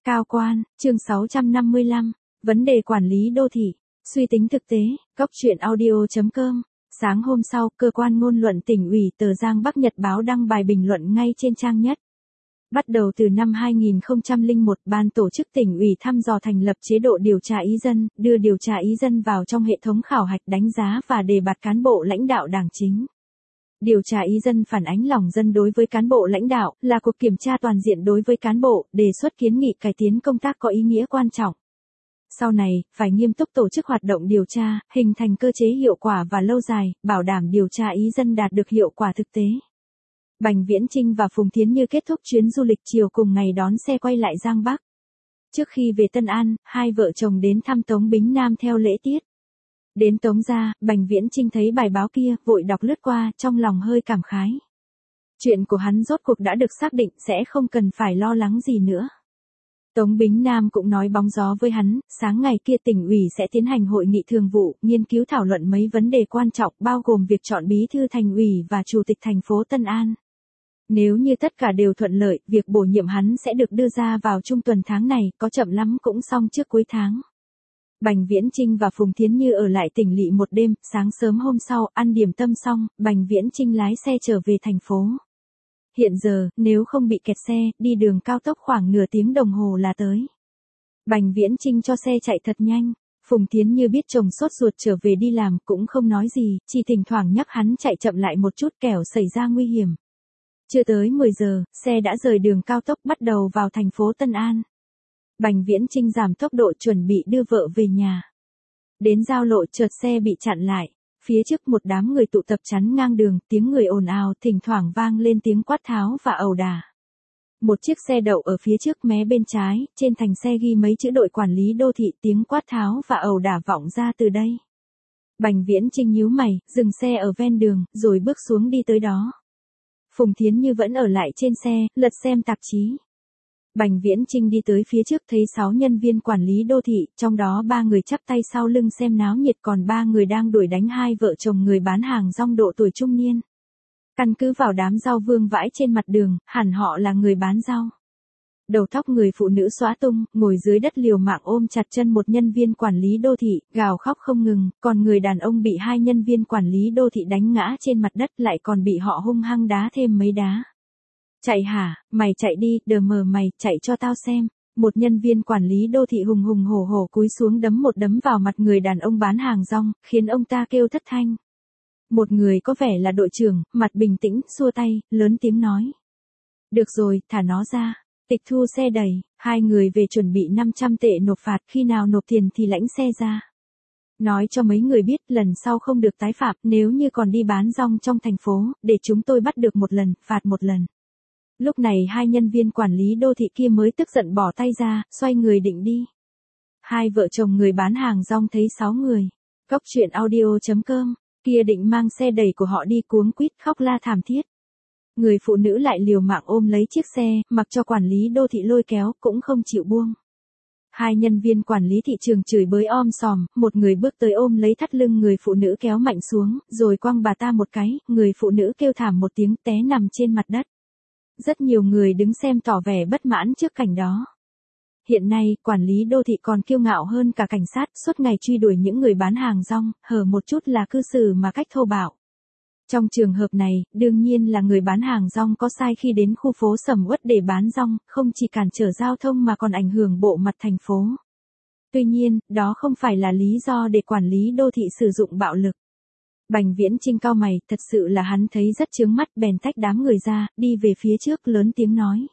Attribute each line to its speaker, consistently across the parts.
Speaker 1: Cao quan, chương 655, vấn đề quản lý đô thị, suy tính thực tế, Cốc truyện audio.com. Sáng hôm sau, cơ quan ngôn luận tỉnh ủy tờ Giang Bắc Nhật báo đăng bài bình luận ngay trên trang nhất. Bắt đầu từ năm 2001, ban tổ chức tỉnh ủy thăm dò thành lập chế độ điều tra ý dân, đưa điều tra ý dân vào trong hệ thống khảo hạch đánh giá và đề bạt cán bộ lãnh đạo đảng chính. Điều tra ý dân phản ánh lòng dân đối với cán bộ lãnh đạo, là cuộc kiểm tra toàn diện đối với cán bộ, đề xuất kiến nghị cải tiến công tác có ý nghĩa quan trọng. Sau này, phải nghiêm túc tổ chức hoạt động điều tra, hình thành cơ chế hiệu quả và lâu dài, bảo đảm điều tra ý dân đạt được hiệu quả thực tế. Bành Viễn Chinh và Phùng Thiến Như kết thúc chuyến du lịch chiều cùng ngày đón xe quay lại Giang Bắc. Trước khi về Tân An, hai vợ chồng đến thăm Tống Bính Nam theo lễ tiết. Đến Tống gia, Bành Viễn Chinh thấy bài báo kia, vội đọc lướt qua, trong lòng hơi cảm khái. Chuyện của hắn rốt cuộc đã được xác định, sẽ không cần phải lo lắng gì nữa. Tống Bính Nam cũng nói bóng gió với hắn, sáng ngày kia tỉnh ủy sẽ tiến hành hội nghị thường vụ, nghiên cứu thảo luận mấy vấn đề quan trọng, bao gồm việc chọn bí thư thành ủy và chủ tịch thành phố Tân An. Nếu như tất cả đều thuận lợi, việc bổ nhiệm hắn sẽ được đưa ra vào trung tuần tháng này, có chậm lắm cũng xong trước cuối tháng. Bành Viễn Chinh và Phùng Thiến Như ở lại tỉnh lỵ một đêm, sáng sớm hôm sau, ăn điểm tâm xong, Bành Viễn Chinh lái xe trở về thành phố. Hiện giờ, nếu không bị kẹt xe, đi đường cao tốc khoảng nửa tiếng đồng hồ là tới. Bành Viễn Chinh cho xe chạy thật nhanh. Phùng Thiến Như biết chồng sốt ruột trở về đi làm, cũng không nói gì, chỉ thỉnh thoảng nhắc hắn chạy chậm lại một chút kẻo xảy ra nguy hiểm. Chưa tới 10 giờ, xe đã rời đường cao tốc bắt đầu vào thành phố Tân An. Bành Viễn Chinh giảm tốc độ chuẩn bị đưa vợ về nhà. Đến giao lộ chợt xe bị chặn lại. Phía trước một đám người tụ tập chắn ngang đường, tiếng người ồn ào, thỉnh thoảng vang lên tiếng quát tháo và ẩu đả. Một chiếc xe đậu ở phía trước mé bên trái, trên thành xe ghi mấy chữ đội quản lý đô thị, tiếng quát tháo và ẩu đả vọng ra từ đây. Bành Viễn Chinh nhíu mày, dừng xe ở ven đường, rồi bước xuống đi tới đó. Phùng Thiến Như vẫn ở lại trên xe, lật xem tạp chí. Bành Viễn Chinh đi tới phía trước thấy 6 nhân viên quản lý đô thị, trong đó 3 người chắp tay sau lưng xem náo nhiệt, còn 3 người đang đuổi đánh hai vợ chồng người bán hàng rong độ tuổi trung niên. Căn cứ vào đám rau vương vãi trên mặt đường, hẳn họ là người bán rau. Đầu tóc người phụ nữ xõa tung, ngồi dưới đất liều mạng ôm chặt chân một nhân viên quản lý đô thị, gào khóc không ngừng, còn người đàn ông bị hai nhân viên quản lý đô thị đánh ngã trên mặt đất lại còn bị họ hung hăng đá thêm mấy đá. Chạy hả, mày chạy đi, đờ mờ mày, chạy cho tao xem. Một nhân viên quản lý đô thị hùng hùng hổ hổ cúi xuống đấm một đấm vào mặt người đàn ông bán hàng rong, khiến ông ta kêu thất thanh. Một người có vẻ là đội trưởng, mặt bình tĩnh, xua tay, lớn tiếng nói. Được rồi, thả nó ra. Tịch thu xe đẩy, hai người về chuẩn bị 500 tệ nộp phạt, khi nào nộp tiền thì lãnh xe ra. Nói cho mấy người biết lần sau không được tái phạm, nếu như còn đi bán rong trong thành phố, để chúng tôi bắt được một lần, phạt một lần. Lúc này hai nhân viên quản lý đô thị kia mới tức giận bỏ tay ra, xoay người định đi. Hai vợ chồng người bán hàng rong thấy 6 người. Cốc truyện audio.com, kia định mang xe đẩy của họ đi cuống quýt khóc la thảm thiết. Người phụ nữ lại liều mạng ôm lấy chiếc xe, mặc cho quản lý đô thị lôi kéo, cũng không chịu buông. Hai nhân viên quản lý thị trường chửi bới om sòm, một người bước tới ôm lấy thắt lưng người phụ nữ kéo mạnh xuống, rồi quăng bà ta một cái, người phụ nữ kêu thảm một tiếng té nằm trên mặt đất. Rất nhiều người đứng xem tỏ vẻ bất mãn trước cảnh đó. Hiện nay, quản lý đô thị còn kiêu ngạo hơn cả cảnh sát, suốt ngày truy đuổi những người bán hàng rong, hở một chút là cư xử mà cách thô bạo. Trong trường hợp này, đương nhiên là người bán hàng rong có sai khi đến khu phố sầm uất để bán rong, không chỉ cản trở giao thông mà còn ảnh hưởng bộ mặt thành phố. Tuy nhiên, đó không phải là lý do để quản lý đô thị sử dụng bạo lực. Bành Viễn Chinh cau mày, thật sự là hắn thấy rất chướng mắt, bèn tách đám người ra, đi về phía trước lớn tiếng nói.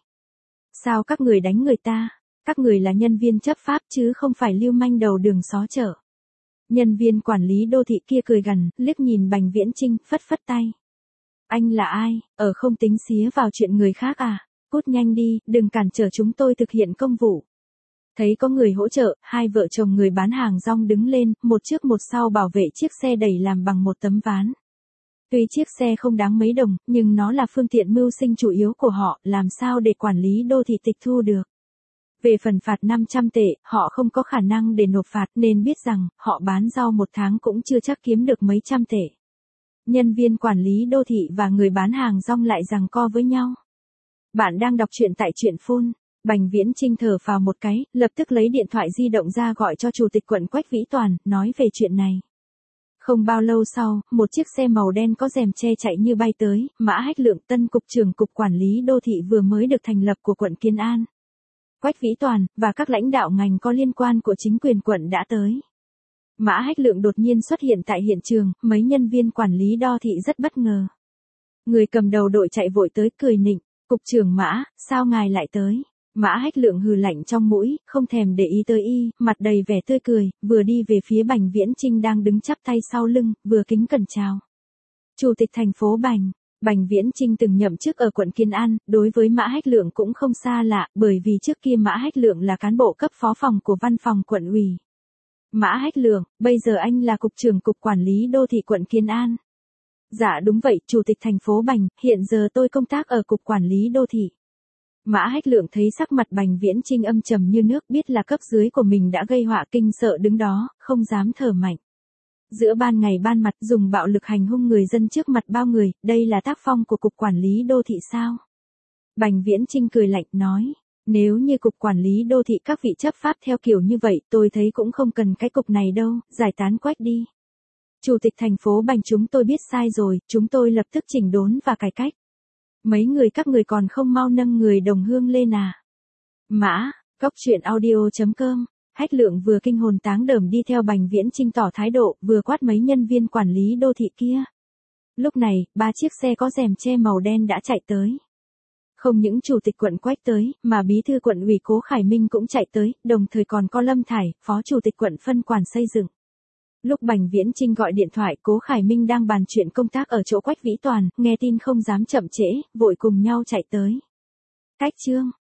Speaker 1: Sao các người đánh người ta? Các người là nhân viên chấp pháp chứ không phải lưu manh đầu đường xó chợ. Nhân viên quản lý đô thị kia cười gằn, liếc nhìn Bành Viễn Chinh, phất phất tay. Anh là ai, ở không tính xía vào chuyện người khác à? Cút nhanh đi, đừng cản trở chúng tôi thực hiện công vụ. Thấy có người hỗ trợ, hai vợ chồng người bán hàng rong đứng lên, một trước một sau bảo vệ chiếc xe đẩy làm bằng một tấm ván. Tuy chiếc xe không đáng mấy đồng, nhưng nó là phương tiện mưu sinh chủ yếu của họ, làm sao để quản lý đô thị tịch thu được. Về phần phạt 500 tệ, họ không có khả năng để nộp phạt nên biết rằng, họ bán rau một tháng cũng chưa chắc kiếm được mấy trăm tệ. Nhân viên quản lý đô thị và người bán hàng rong lại giằng co với nhau. Bạn đang đọc truyện tại truyện Phun. Bành Viễn Chinh thở phào một cái, lập tức lấy điện thoại di động ra gọi cho chủ tịch quận Quách Vĩ Toàn, nói về chuyện này. Không bao lâu sau, một chiếc xe màu đen có rèm che chạy như bay tới, Mã Hách Lượng, tân cục trưởng cục quản lý đô thị vừa mới được thành lập của quận Kiến An. Quách Vĩ Toàn, và các lãnh đạo ngành có liên quan của chính quyền quận đã tới. Mã Hách Lượng đột nhiên xuất hiện tại hiện trường, mấy nhân viên quản lý đô thị rất bất ngờ. Người cầm đầu đội chạy vội tới cười nịnh, cục trưởng Mã, sao ngài lại tới? Mã Hách Lượng hừ lạnh trong mũi, không thèm để ý tới y, mặt đầy vẻ tươi cười, vừa đi về phía Bành Viễn Chinh đang đứng chắp tay sau lưng, vừa kính cẩn chào. Chủ tịch thành phố Bành. Bành Viễn Chinh từng nhậm chức ở quận Kiến An, đối với Mã Hách Lượng cũng không xa lạ, bởi vì trước kia Mã Hách Lượng là cán bộ cấp phó phòng của văn phòng quận ủy. Mã Hách Lượng, bây giờ anh là cục trưởng cục quản lý đô thị quận Kiến An. Dạ đúng vậy, chủ tịch thành phố Bành, hiện giờ tôi công tác ở cục quản lý đô thị. Mã Hách Lượng thấy sắc mặt Bành Viễn Chinh âm trầm như nước, biết là cấp dưới của mình đã gây họa, kinh sợ đứng đó, không dám thở mạnh. Giữa ban ngày ban mặt dùng bạo lực hành hung người dân trước mặt bao người, đây là tác phong của cục quản lý đô thị sao? Bành Viễn Chinh cười lạnh nói, nếu như cục quản lý đô thị các vị chấp pháp theo kiểu như vậy, tôi thấy cũng không cần cái cục này đâu, giải tán Quách đi. Chủ tịch thành phố Bành, chúng tôi biết sai rồi, chúng tôi lập tức chỉnh đốn và cải cách. Mấy người các người còn không mau nâng người đồng hương lên à? Mã, Cóc Truyện Audio.com. Hách Lượng vừa kinh hồn táng đờm đi theo Bành Viễn Chinh tỏ thái độ, vừa quát mấy nhân viên quản lý đô thị kia. Lúc này, 3 chiếc xe có rèm che màu đen đã chạy tới. Không những chủ tịch quận Quách tới, mà bí thư quận ủy Cố Khải Minh cũng chạy tới, đồng thời còn có Lâm Thải, phó chủ tịch quận phân quản xây dựng. Lúc Bành Viễn Chinh gọi điện thoại, Cố Khải Minh đang bàn chuyện công tác ở chỗ Quách Vĩ Toàn, nghe tin không dám chậm trễ, vội cùng nhau chạy tới. Cách chương